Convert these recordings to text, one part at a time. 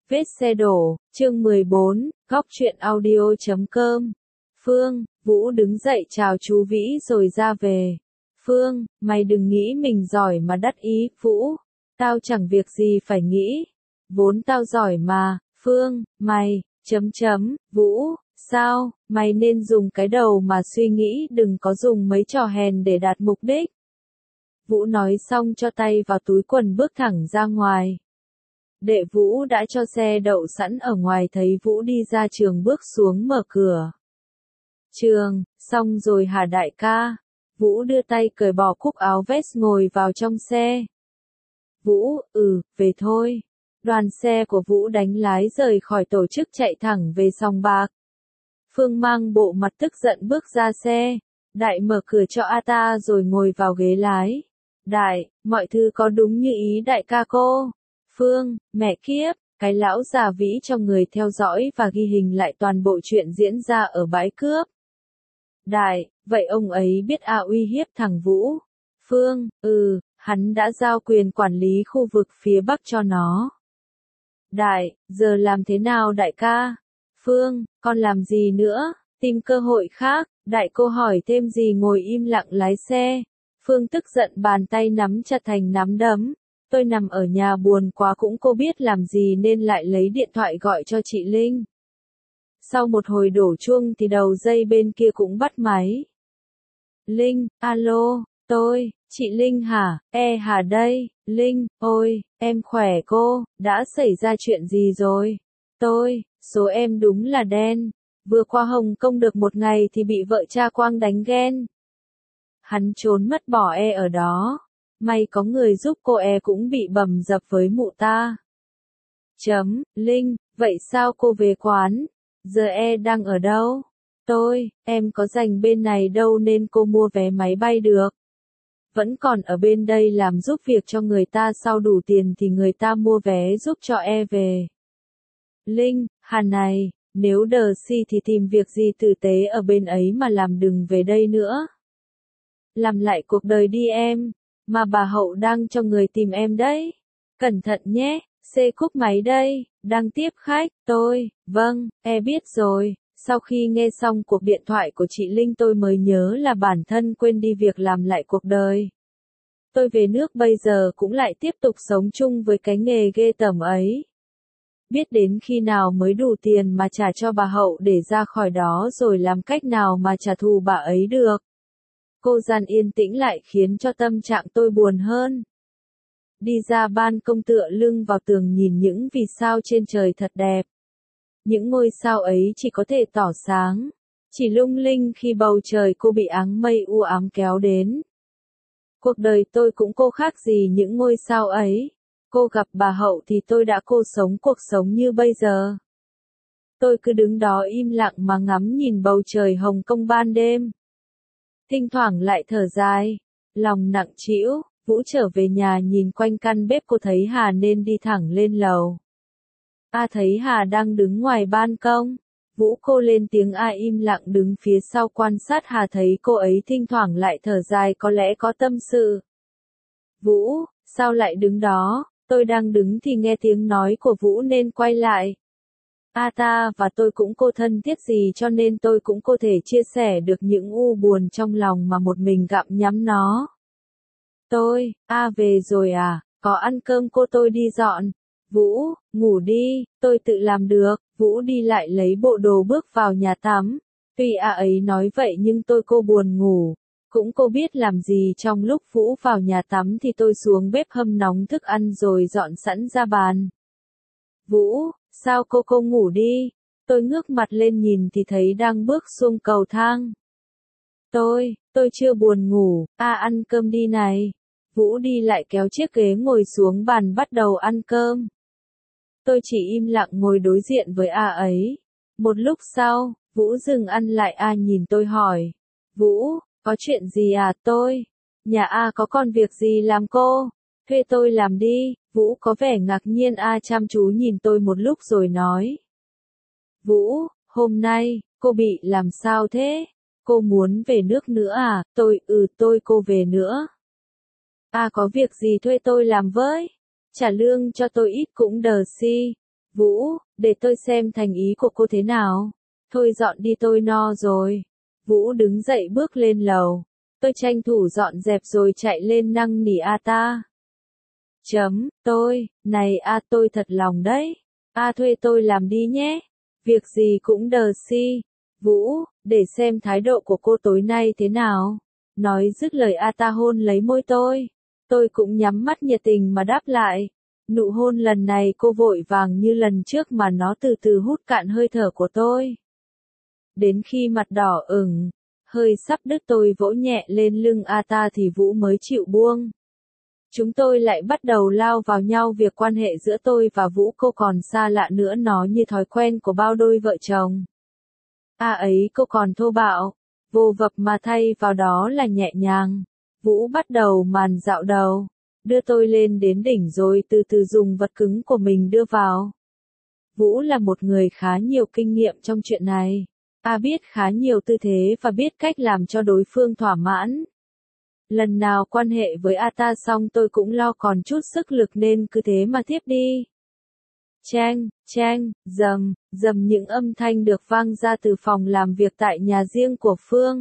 Vết xe đổ, chương 14, góc truyện audio.com. Phương, Vũ đứng dậy chào chú Vĩ rồi ra về. Phương, mày đừng nghĩ mình giỏi mà đắc ý, Vũ. Tao chẳng việc gì phải nghĩ. Vốn tao giỏi mà, Phương, mày, Vũ, sao, mày nên dùng cái đầu mà suy nghĩ, đừng có dùng mấy trò hèn để đạt mục đích. Vũ nói xong cho tay vào túi quần bước thẳng ra ngoài. Đệ Vũ đã cho xe đậu sẵn ở ngoài, thấy Vũ đi ra trường bước xuống mở cửa. Trường, xong rồi hả đại ca? Vũ đưa tay cởi bỏ cúc áo vest ngồi vào trong xe. Vũ, về thôi. Đoàn xe của Vũ đánh lái rời khỏi tổ chức chạy thẳng về sòng bạc. Phương mang bộ mặt tức giận bước ra xe. Đại mở cửa cho ta rồi ngồi vào ghế lái. Đại, mọi thứ có đúng như ý đại ca cô? Phương, mẹ kiếp, cái lão già Vĩ cho người theo dõi và ghi hình lại toàn bộ chuyện diễn ra ở bãi cướp. Đại, vậy ông ấy biết uy hiếp thằng Vũ. Phương, hắn đã giao quyền quản lý khu vực phía Bắc cho nó. Đại, giờ làm thế nào đại ca? Phương, con làm gì nữa? Tìm cơ hội khác. Đại cô hỏi thêm gì ngồi im lặng lái xe. Phương tức giận bàn tay nắm chặt thành nắm đấm. Tôi nằm ở nhà buồn quá cũng cô biết làm gì nên lại lấy điện thoại gọi cho chị Linh. Sau một hồi đổ chuông thì đầu dây bên kia cũng bắt máy. Linh, alo, chị Linh hả? Hả đây, Linh, ôi, em khỏe cô, đã xảy ra chuyện gì rồi? Số em đúng là đen, vừa qua Hồng Kông được một ngày thì bị vợ cha Quang đánh ghen. Hắn trốn mất bỏ ở đó. May có người giúp cô cũng bị bầm dập với mụ ta. Linh, vậy sao cô về quán? Giờ đang ở đâu? Em có dành bên này đâu nên cô mua vé máy bay được. Vẫn còn ở bên đây làm giúp việc cho người ta, sau đủ tiền thì người ta mua vé giúp cho về. Linh, hà này, nếu đờ si thì tìm việc gì tử tế ở bên ấy mà làm, đừng về đây nữa. Làm lại cuộc đời đi em. Mà bà Hậu đang cho người tìm em đấy. Cẩn thận nhé, cúp máy đây, đang tiếp khách. Vâng, biết rồi. Sau khi nghe xong cuộc điện thoại của chị Linh tôi mới nhớ là bản thân quên đi việc làm lại cuộc đời. Tôi về nước bây giờ cũng lại tiếp tục sống chung với cái nghề ghê tởm ấy. Biết đến khi nào mới đủ tiền mà trả cho bà Hậu để ra khỏi đó, rồi làm cách nào mà trả thù bà ấy được. Cô gian yên tĩnh lại khiến cho tâm trạng tôi buồn hơn. Đi ra ban công tựa lưng vào tường nhìn những vì sao trên trời thật đẹp. Những ngôi sao ấy chỉ có thể tỏ sáng, chỉ lung linh khi bầu trời cô bị áng mây u ám kéo đến. Cuộc đời tôi cũng cô khác gì những ngôi sao ấy. Cô gặp bà Hậu thì tôi đã sống cuộc sống như bây giờ. Tôi cứ đứng đó im lặng mà ngắm nhìn bầu trời Hồng Kông ban đêm. Thỉnh thoảng lại thở dài, lòng nặng trĩu. Vũ trở về nhà nhìn quanh căn bếp, cô thấy Hà nên đi thẳng lên lầu. Thấy Hà đang đứng ngoài ban công. Vũ cô lên tiếng, im lặng đứng phía sau quan sát Hà, thấy cô ấy thỉnh thoảng lại thở dài, có lẽ có tâm sự. Vũ, sao lại đứng đó? Tôi đang đứng thì nghe tiếng nói của Vũ nên quay lại. Ta và tôi cũng thân thiết gì cho nên tôi cũng có thể chia sẻ được những u buồn trong lòng mà một mình gặm nhấm nó. Về rồi à, có ăn cơm tôi đi dọn. Vũ, ngủ đi, tôi tự làm được. Vũ đi lại lấy bộ đồ bước vào nhà tắm. Tuy ấy nói vậy nhưng tôi buồn ngủ. Cũng biết làm gì. Trong lúc Vũ vào nhà tắm thì tôi xuống bếp hâm nóng thức ăn rồi dọn sẵn ra bàn. Vũ, sao cô ngủ đi? Tôi ngước mặt lên nhìn thì thấy đang bước xuống cầu thang. Tôi chưa buồn ngủ. Ăn cơm đi này. Vũ đi lại kéo chiếc ghế ngồi xuống bàn bắt đầu ăn cơm. Tôi chỉ im lặng ngồi đối diện với ấy. Một lúc sau, Vũ dừng ăn lại, nhìn tôi hỏi. Vũ, có chuyện gì à? Nhà có còn việc gì làm cô? Thuê tôi làm đi. Vũ có vẻ ngạc nhiên, chăm chú nhìn tôi một lúc rồi nói. Vũ, hôm nay, cô bị làm sao thế? Cô muốn về nước nữa à? Cô về nữa. Có việc gì thuê tôi làm với? Trả lương cho tôi ít cũng đờ si. Vũ, để tôi xem thành ý của cô thế nào. Thôi dọn đi tôi no rồi. Vũ đứng dậy bước lên lầu. Tôi tranh thủ dọn dẹp rồi chạy lên năn nỉ ta. Này tôi thật lòng đấy. Thuê tôi làm đi nhé. Việc gì cũng đờ si. Vũ, để xem thái độ của cô tối nay thế nào. Nói dứt lời ta hôn lấy môi tôi. Tôi cũng nhắm mắt nhiệt tình mà đáp lại. Nụ hôn lần này cô vội vàng như lần trước mà nó từ từ hút cạn hơi thở của tôi. Đến khi mặt đỏ ửng, hơi sắp đứt tôi vỗ nhẹ lên lưng ta thì Vũ mới chịu buông. Chúng tôi lại bắt đầu lao vào nhau, việc quan hệ giữa tôi và Vũ cô còn xa lạ nữa, nó như thói quen của bao đôi vợ chồng. Ấy cô còn thô bạo, vô vập mà thay vào đó là nhẹ nhàng. Vũ bắt đầu màn dạo đầu, đưa tôi lên đến đỉnh rồi từ từ dùng vật cứng của mình đưa vào. Vũ là một người khá nhiều kinh nghiệm trong chuyện này. Biết khá nhiều tư thế và biết cách làm cho đối phương thỏa mãn. Lần nào quan hệ với ta xong tôi cũng lo còn chút sức lực nên cứ thế mà tiếp đi. Chang, chang, dầm, dầm, những âm thanh được vang ra từ phòng làm việc tại nhà riêng của Phương.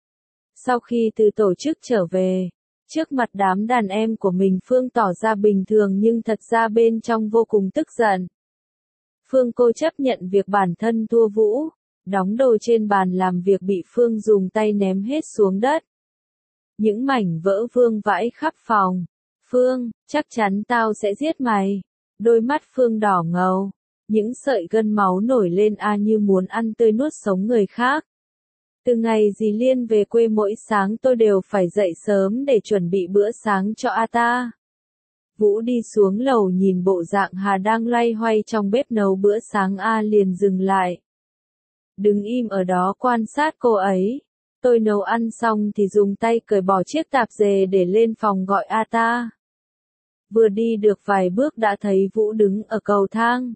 Sau khi từ tổ chức trở về, trước mặt đám đàn em của mình Phương tỏ ra bình thường nhưng thật ra bên trong vô cùng tức giận. Phương cô chấp nhận việc bản thân thua Vũ, đóng đồ trên bàn làm việc bị Phương dùng tay ném hết xuống đất. Những mảnh vỡ vương vãi khắp phòng. Phương, chắc chắn tao sẽ giết mày. Đôi mắt Phương đỏ ngầu. Những sợi gân máu nổi lên như muốn ăn tươi nuốt sống người khác. Từ ngày dì Liên về quê mỗi sáng tôi đều phải dậy sớm để chuẩn bị bữa sáng cho ta. Vũ đi xuống lầu nhìn bộ dạng Hà đang loay hoay trong bếp nấu bữa sáng liền dừng lại. Đứng im ở đó quan sát cô ấy. Tôi nấu ăn xong thì dùng tay cởi bỏ chiếc tạp dề để lên phòng gọi ta. Vừa đi được vài bước đã thấy Vũ đứng ở cầu thang.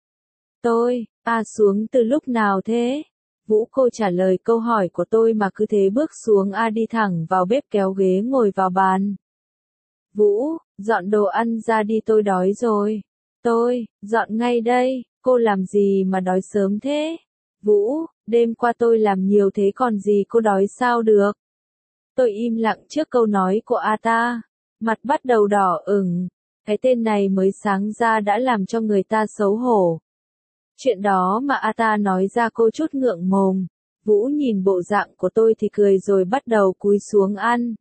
Tôi, xuống từ lúc nào thế? Vũ cô trả lời câu hỏi của tôi mà cứ thế bước xuống đi thẳng vào bếp kéo ghế ngồi vào bàn. Vũ, dọn đồ ăn ra đi tôi đói rồi. Tôi, dọn ngay đây, cô làm gì mà đói sớm thế? Vũ, đêm qua tôi làm nhiều thế còn gì cô đói sao được? Tôi im lặng trước câu nói của ta, mặt bắt đầu đỏ ửng, cái tên này mới sáng ra đã làm cho người ta xấu hổ. Chuyện đó mà ta nói ra cô chút ngượng mồm. Vũ nhìn bộ dạng của tôi thì cười rồi bắt đầu cúi xuống ăn.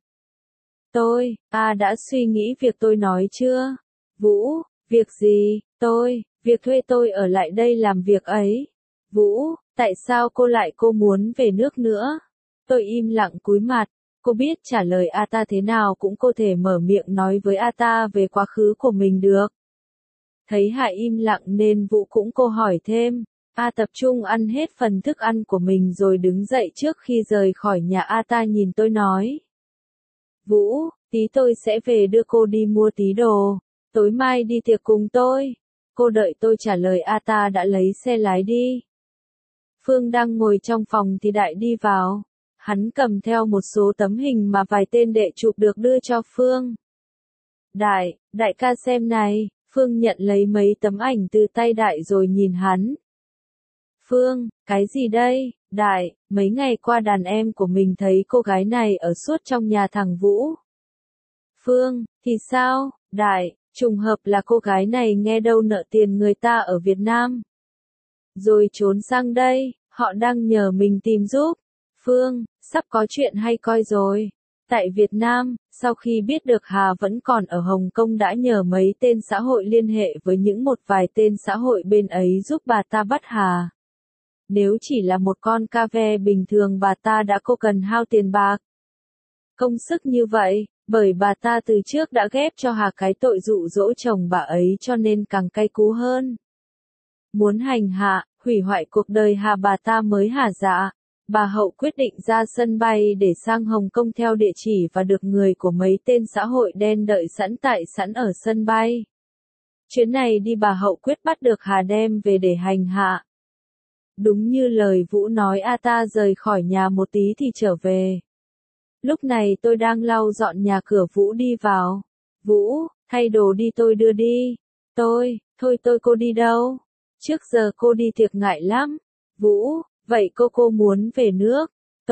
Tôi, đã suy nghĩ việc tôi nói chưa? Vũ, việc gì? Việc thuê tôi ở lại đây làm việc ấy. Vũ, tại sao cô muốn về nước nữa? Tôi im lặng cúi mặt. Cô biết trả lời ta thế nào cũng không thể mở miệng nói với ta về quá khứ của mình được. Thấy Hạ im lặng nên Vũ cũng cô hỏi thêm. Tập trung ăn hết phần thức ăn của mình rồi đứng dậy trước khi rời khỏi nhà ta nhìn tôi nói. Vũ, tí tôi sẽ về đưa cô đi mua tí đồ. Tối mai đi tiệc cùng tôi. Cô đợi tôi trả lời ta đã lấy xe lái đi. Phương đang ngồi trong phòng thì Đại đi vào. Hắn cầm theo một số tấm hình mà vài tên đệ chụp được đưa cho Phương. Đại ca xem này. Phương nhận lấy mấy tấm ảnh từ tay Đại rồi nhìn hắn. Phương, cái gì đây? Đại, mấy ngày qua đàn em của mình thấy cô gái này ở suốt trong nhà thằng Vũ. Phương, thì sao? Đại, trùng hợp là cô gái này nghe đâu nợ tiền người ta ở Việt Nam. Rồi trốn sang đây, họ đang nhờ mình tìm giúp. Phương, sắp có chuyện hay coi rồi. Tại Việt Nam, sau khi biết được Hà vẫn còn ở Hồng Kông đã nhờ mấy tên xã hội liên hệ với một vài tên xã hội bên ấy giúp bà ta bắt Hà. Nếu chỉ là một con ca ve bình thường bà ta đã không cần hao tiền bạc. Công sức như vậy, bởi bà ta từ trước đã ghép cho Hà cái tội dụ dỗ chồng bà ấy cho nên càng cay cú hơn. Muốn hành hạ, hủy hoại cuộc đời Hà bà ta mới hả dạ. Bà Hậu quyết định ra sân bay để sang Hồng Kông theo địa chỉ và được người của mấy tên xã hội đen đợi sẵn ở sân bay. Chuyến này đi bà Hậu quyết bắt được Hà đem về để hành hạ. Đúng như lời Vũ nói ta rời khỏi nhà một tí thì trở về. Lúc này tôi đang lau dọn nhà cửa Vũ đi vào. Vũ, thay đồ đi tôi đưa đi. Thôi cô đi đâu? Trước giờ cô đi tiệc ngại lắm. Vũ, vậy cô muốn về nước.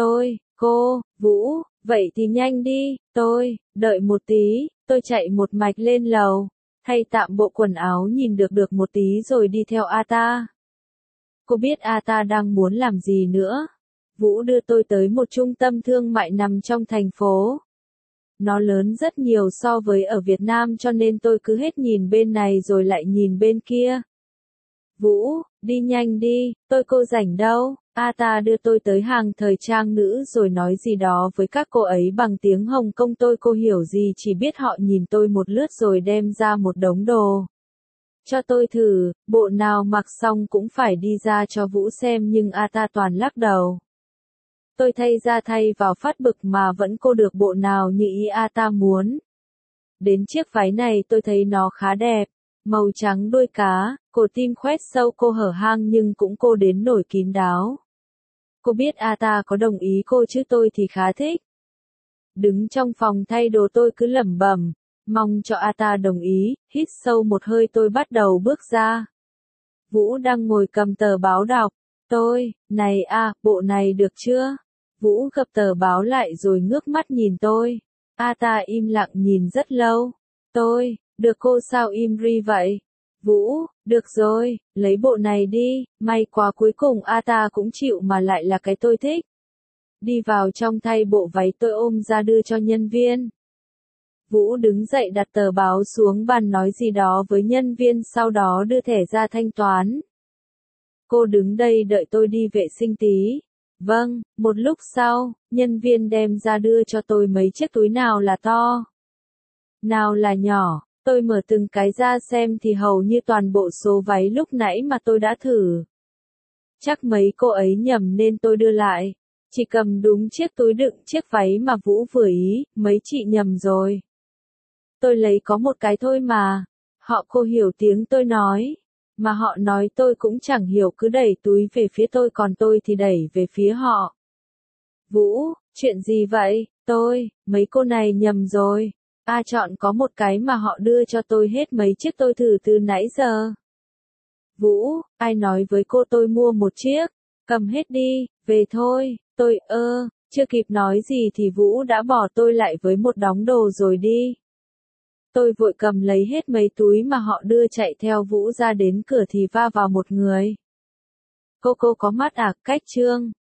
Vũ, vậy thì nhanh đi. Đợi một tí, tôi chạy một mạch lên lầu, thay tạm bộ quần áo nhìn được một tí rồi đi theo Ata. Cô biết Ata đang muốn làm gì nữa. Vũ đưa tôi tới một trung tâm thương mại nằm trong thành phố. Nó lớn rất nhiều so với ở Việt Nam cho nên tôi cứ hết nhìn bên này rồi lại nhìn bên kia. Vũ, đi nhanh đi, cô rảnh đâu. Ata đưa tôi tới hàng thời trang nữ rồi nói gì đó với các cô ấy bằng tiếng Hồng Kông, cô hiểu gì chỉ biết họ nhìn tôi một lướt rồi đem ra một đống đồ. Cho tôi thử, bộ nào mặc xong cũng phải đi ra cho Vũ xem nhưng Ata toàn lắc đầu. Tôi thay ra thay vào phát bực mà vẫn cô được bộ nào như ý Ata muốn. Đến chiếc váy này tôi thấy nó khá đẹp, màu trắng đuôi cá, cổ tim khoét sâu cô hở hang nhưng cũng cô đến nổi kín đáo. Cô biết Ata có đồng ý cô chứ tôi thì khá thích. Đứng trong phòng thay đồ tôi cứ lẩm bẩm, mong cho Ata đồng ý, hít sâu một hơi tôi bắt đầu bước ra. Vũ đang ngồi cầm tờ báo đọc. Này bộ này được chưa? Vũ gập tờ báo lại rồi ngước mắt nhìn tôi. Ata im lặng nhìn rất lâu. Được cô sao im ri vậy? Vũ, được rồi, lấy bộ này đi, may quá cuối cùng Ata cũng chịu mà lại là cái tôi thích. Đi vào trong thay bộ váy tôi ôm ra đưa cho nhân viên. Vũ đứng dậy đặt tờ báo xuống bàn nói gì đó với nhân viên sau đó đưa thẻ ra thanh toán. Cô đứng đây đợi tôi đi vệ sinh tí. Vâng, một lúc sau, nhân viên đem ra đưa cho tôi mấy chiếc túi nào là to, nào là nhỏ. Tôi mở từng cái ra xem thì hầu như toàn bộ số váy lúc nãy mà tôi đã thử. Chắc mấy cô ấy nhầm nên tôi đưa lại. Chỉ cầm đúng chiếc túi đựng chiếc váy mà Vũ vừa ý, mấy chị nhầm rồi. Tôi lấy có một cái thôi mà. Cô hiểu tiếng tôi nói. Mà họ nói tôi cũng chẳng hiểu cứ đẩy túi về phía tôi còn tôi thì đẩy về phía họ. Vũ, chuyện gì vậy? Mấy cô này nhầm rồi. Chọn có một cái mà họ đưa cho tôi hết mấy chiếc tôi thử từ nãy giờ. Vũ, ai nói với cô tôi mua một chiếc? Cầm hết đi, về thôi. Chưa kịp nói gì thì Vũ đã bỏ tôi lại với một đống đồ rồi đi. Tôi vội cầm lấy hết mấy túi mà họ đưa chạy theo Vũ ra đến cửa thì va vào một người. Cô có mắt cách Trương.